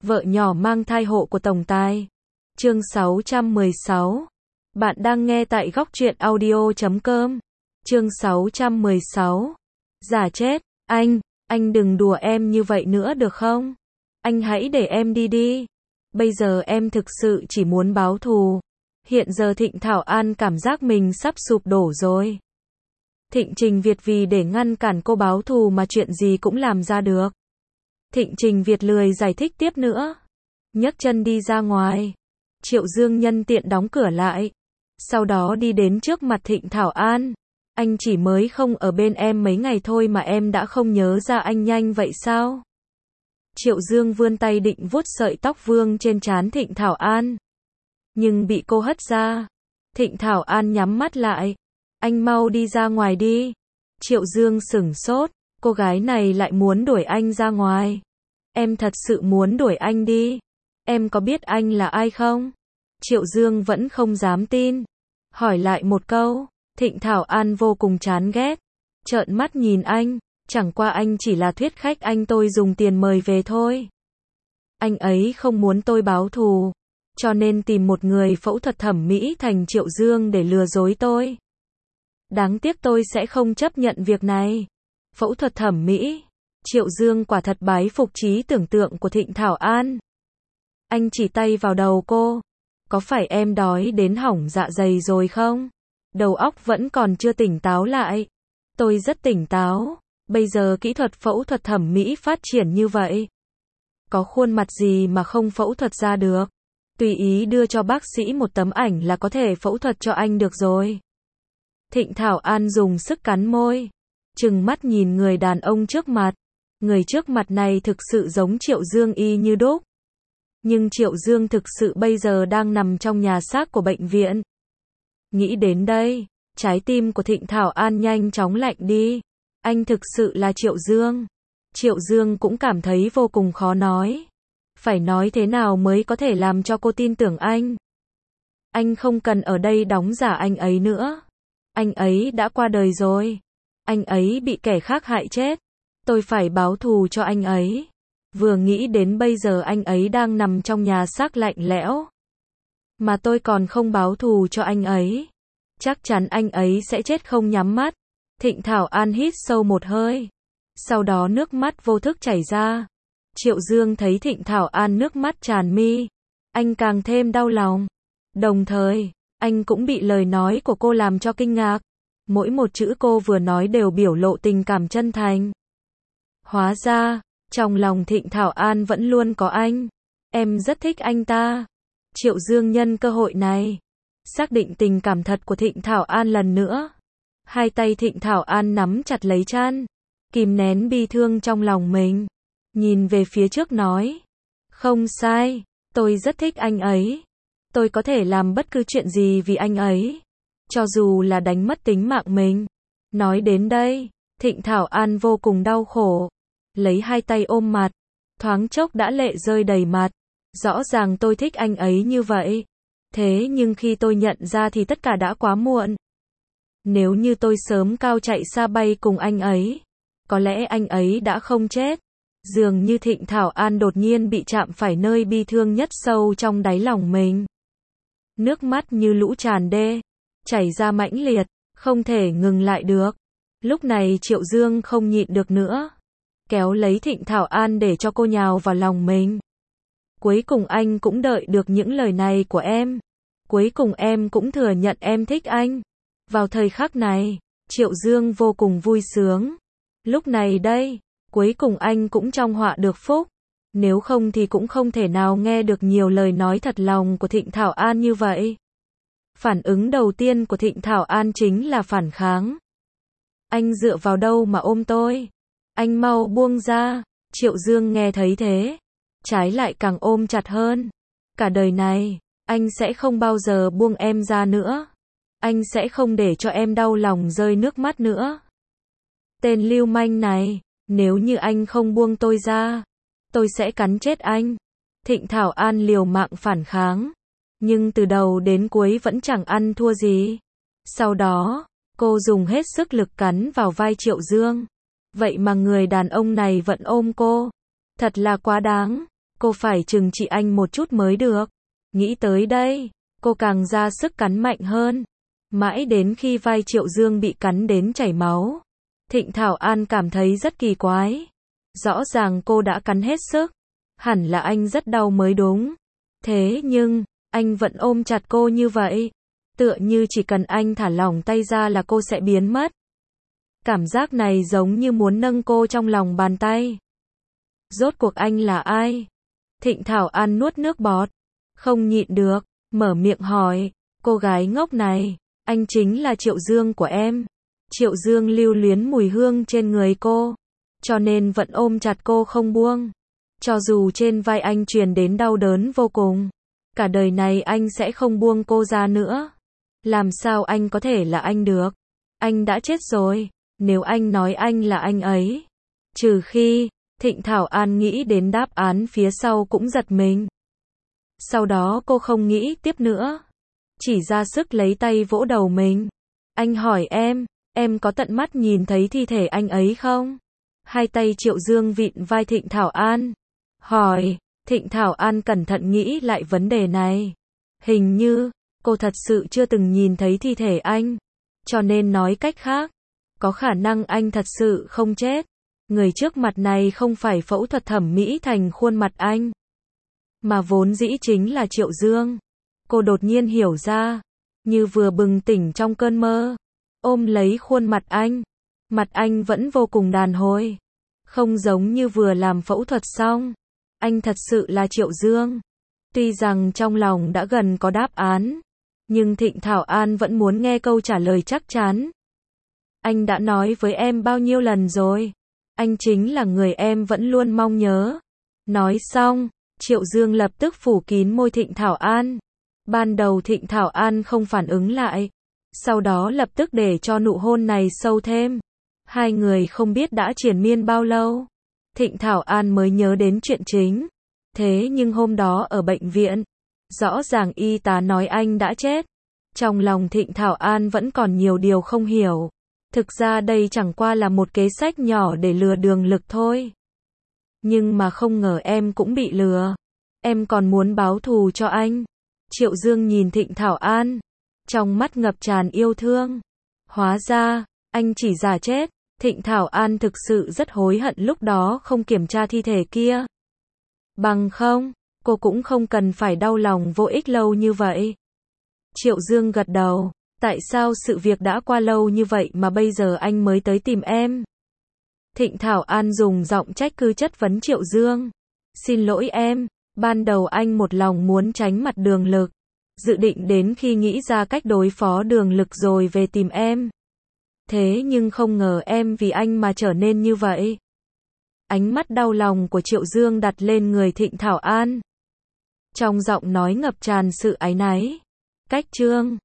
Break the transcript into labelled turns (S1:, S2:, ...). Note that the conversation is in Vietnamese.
S1: Vợ nhỏ mang thai hộ của tổng tài. Chương 616. Bạn đang nghe tại góc truyện audio.com. Chương 616. Giả chết, anh đừng đùa em như vậy nữa được không? Anh hãy để em đi đi. Bây giờ em thực sự chỉ muốn báo thù. Hiện giờ Thịnh Thảo An cảm giác mình sắp sụp đổ rồi. Thịnh Trình Việt vì để ngăn cản cô báo thù mà chuyện gì cũng làm ra được. Thịnh Trình Việt lười giải thích tiếp nữa. Nhấc chân đi ra ngoài. Triệu Dương nhân tiện đóng cửa lại. Sau đó đi đến trước mặt Thịnh Thảo An. Anh chỉ mới không ở bên em mấy ngày thôi mà em đã không nhớ ra anh nhanh vậy sao? Triệu Dương vươn tay định vuốt sợi tóc vương trên trán Thịnh Thảo An. Nhưng bị cô hất ra. Thịnh Thảo An nhắm mắt lại. Anh mau đi ra ngoài đi. Triệu Dương sửng sốt. Cô gái này lại muốn đuổi anh ra ngoài. Em thật sự muốn đuổi anh đi. Em có biết anh là ai không? Triệu Dương vẫn không dám tin. Hỏi lại một câu. Thịnh Thảo An vô cùng chán ghét. Trợn mắt nhìn anh. Chẳng qua anh chỉ là thuyết khách anh tôi dùng tiền mời về thôi. Anh ấy không muốn tôi báo thù. Cho nên tìm một người phẫu thuật thẩm mỹ thành Triệu Dương để lừa dối tôi. Đáng tiếc tôi sẽ không chấp nhận việc này. Phẫu thuật thẩm mỹ. Triệu Dương quả thật bái phục trí tưởng tượng của Thịnh Thảo An. Anh chỉ tay vào đầu cô. Có phải em đói đến hỏng dạ dày rồi không? Đầu óc vẫn còn chưa tỉnh táo lại. Tôi rất tỉnh táo. Bây giờ kỹ thuật phẫu thuật thẩm mỹ phát triển như vậy. Có khuôn mặt gì mà không phẫu thuật ra được. Tùy ý đưa cho bác sĩ một tấm ảnh là có thể phẫu thuật cho anh được rồi. Thịnh Thảo An dùng sức cắn môi. Trừng mắt nhìn người đàn ông trước mặt. Người trước mặt này thực sự giống Triệu Dương y như đúc. Nhưng Triệu Dương thực sự bây giờ đang nằm trong nhà xác của bệnh viện. Nghĩ đến đây, trái tim của Thịnh Thảo An nhanh chóng lạnh đi. Anh thực sự là Triệu Dương. Triệu Dương cũng cảm thấy vô cùng khó nói. Phải nói thế nào mới có thể làm cho cô tin tưởng anh. Anh không cần ở đây đóng giả anh ấy nữa. Anh ấy đã qua đời rồi. Anh ấy bị kẻ khác hại chết. Tôi phải báo thù cho anh ấy. Vừa nghĩ đến bây giờ anh ấy đang nằm trong nhà xác lạnh lẽo. Mà tôi còn không báo thù cho anh ấy. Chắc chắn anh ấy sẽ chết không nhắm mắt. Thịnh Thảo An hít sâu một hơi. Sau đó nước mắt vô thức chảy ra. Triệu Dương thấy Thịnh Thảo An nước mắt tràn mi. Anh càng thêm đau lòng. Đồng thời, anh cũng bị lời nói của cô làm cho kinh ngạc. Mỗi một chữ cô vừa nói đều biểu lộ tình cảm chân thành. Hóa ra, trong lòng Thịnh Thảo An vẫn luôn có anh. Em rất thích anh ta. Triệu Dương nhân cơ hội này. Xác định tình cảm thật của Thịnh Thảo An lần nữa. Hai tay Thịnh Thảo An nắm chặt lấy chăn. Kìm nén bi thương trong lòng mình. Nhìn về phía trước nói. Không sai, tôi rất thích anh ấy. Tôi có thể làm bất cứ chuyện gì vì anh ấy. Cho dù là đánh mất tính mạng mình. Nói đến đây, Thịnh Thảo An vô cùng đau khổ. Lấy hai tay ôm mặt. Thoáng chốc đã lệ rơi đầy mặt. Rõ ràng tôi thích anh ấy như vậy. Thế nhưng khi tôi nhận ra thì tất cả đã quá muộn. Nếu như tôi sớm cao chạy xa bay cùng anh ấy. Có lẽ anh ấy đã không chết. Dường như Thịnh Thảo An đột nhiên bị chạm phải nơi bi thương nhất sâu trong đáy lòng mình. Nước mắt như lũ tràn đê. Chảy ra mãnh liệt. Không thể ngừng lại được. Lúc này Triệu Dương không nhịn được nữa. Kéo lấy Thịnh Thảo An để cho cô nhào vào lòng mình. Cuối cùng anh cũng đợi được những lời này của em. Cuối cùng em cũng thừa nhận em thích anh. Vào thời khắc này, Triệu Dương vô cùng vui sướng. Lúc này đây, cuối cùng anh cũng trong họa được phúc. Nếu không thì cũng không thể nào nghe được nhiều lời nói thật lòng của Thịnh Thảo An như vậy. Phản ứng đầu tiên của Thịnh Thảo An chính là phản kháng. Anh dựa vào đâu mà ôm tôi? Anh mau buông ra. Triệu Dương nghe thấy thế. Trái lại càng ôm chặt hơn. Cả đời này, anh sẽ không bao giờ buông em ra nữa. Anh sẽ không để cho em đau lòng rơi nước mắt nữa. Tên lưu manh này, nếu như anh không buông tôi ra, tôi sẽ cắn chết anh. Thịnh Thảo An liều mạng phản kháng. Nhưng từ đầu đến cuối vẫn chẳng ăn thua gì. Sau đó, cô dùng hết sức lực cắn vào vai Triệu Dương. Vậy mà người đàn ông này vẫn ôm cô. Thật là quá đáng. cô phải trừng trị anh một chút mới được. Nghĩ tới đây, cô càng ra sức cắn mạnh hơn. Mãi đến khi vai Triệu Dương bị cắn đến chảy máu, Thịnh Thảo An cảm thấy rất kỳ quái. Rõ ràng cô đã cắn hết sức, hẳn là anh rất đau mới đúng. Thế nhưng, anh vẫn ôm chặt cô như vậy, tựa như chỉ cần anh thả lỏng tay ra là cô sẽ biến mất. Cảm giác này giống như muốn nâng cô trong lòng bàn tay. Rốt cuộc anh là ai? Thịnh Thảo An nuốt nước bọt, không nhịn được, mở miệng hỏi, cô gái ngốc này, anh chính là Triệu Dương của em. Triệu Dương lưu luyến mùi hương trên người cô, cho nên vẫn ôm chặt cô không buông. Cho dù trên vai anh truyền đến đau đớn vô cùng, cả đời này anh sẽ không buông cô ra nữa. Làm sao anh có thể là anh được? Anh đã chết rồi, nếu anh nói anh là anh ấy. Trừ khi, Thịnh Thảo An nghĩ đến đáp án phía sau cũng giật mình. Sau đó cô không nghĩ tiếp nữa, chỉ ra sức lấy tay vỗ đầu mình. Anh hỏi em có tận mắt nhìn thấy thi thể anh ấy không? Hai tay Triệu Dương vịn vai Thịnh Thảo An, hỏi. Thịnh Thảo An cẩn thận nghĩ lại vấn đề này. Hình như, cô thật sự chưa từng nhìn thấy thi thể anh. Cho nên nói cách khác, có khả năng anh thật sự không chết. Người trước mặt này không phải phẫu thuật thẩm mỹ thành khuôn mặt anh, mà vốn dĩ chính là Triệu Dương. Cô đột nhiên hiểu ra, như vừa bừng tỉnh trong cơn mơ, ôm lấy khuôn mặt anh. Mặt anh vẫn vô cùng đàn hồi, không giống như vừa làm phẫu thuật xong. Anh thật sự là Triệu Dương. Tuy rằng trong lòng đã gần có đáp án, nhưng Thịnh Thảo An vẫn muốn nghe câu trả lời chắc chắn. Anh đã nói với em bao nhiêu lần rồi, anh chính là người em vẫn luôn mong nhớ. Nói xong, Triệu Dương lập tức phủ kín môi Thịnh Thảo An. Ban đầu Thịnh Thảo An không phản ứng lại, sau đó lập tức để cho nụ hôn này sâu thêm. Hai người không biết đã triền miên bao lâu, Thịnh Thảo An mới nhớ đến chuyện chính. Thế nhưng hôm đó ở bệnh viện, rõ ràng y tá nói anh đã chết. Trong lòng Thịnh Thảo An vẫn còn nhiều điều không hiểu. Thực ra đây chẳng qua là một kế sách nhỏ để lừa Đường Lực thôi. Nhưng mà không ngờ em cũng bị lừa. Em còn muốn báo thù cho anh. Triệu Dương nhìn Thịnh Thảo An, trong mắt ngập tràn yêu thương. Hóa ra, anh chỉ giả chết. Thịnh Thảo An thực sự rất hối hận lúc đó không kiểm tra thi thể kia. Bằng không, cô cũng không cần phải đau lòng vô ích lâu như vậy. Triệu Dương gật đầu. Tại sao sự việc đã qua lâu như vậy mà bây giờ anh mới tới tìm em? Thịnh Thảo An dùng giọng trách cứ chất vấn Triệu Dương. Xin lỗi em, ban đầu anh một lòng muốn tránh mặt Đường Lực, dự định đến khi nghĩ ra cách đối phó Đường Lực rồi về tìm em. Thế nhưng không ngờ em vì anh mà trở nên như vậy. Ánh mắt đau lòng của Triệu Dương đặt lên người Thịnh Thảo An, trong giọng nói ngập tràn sự áy náy. Cách chương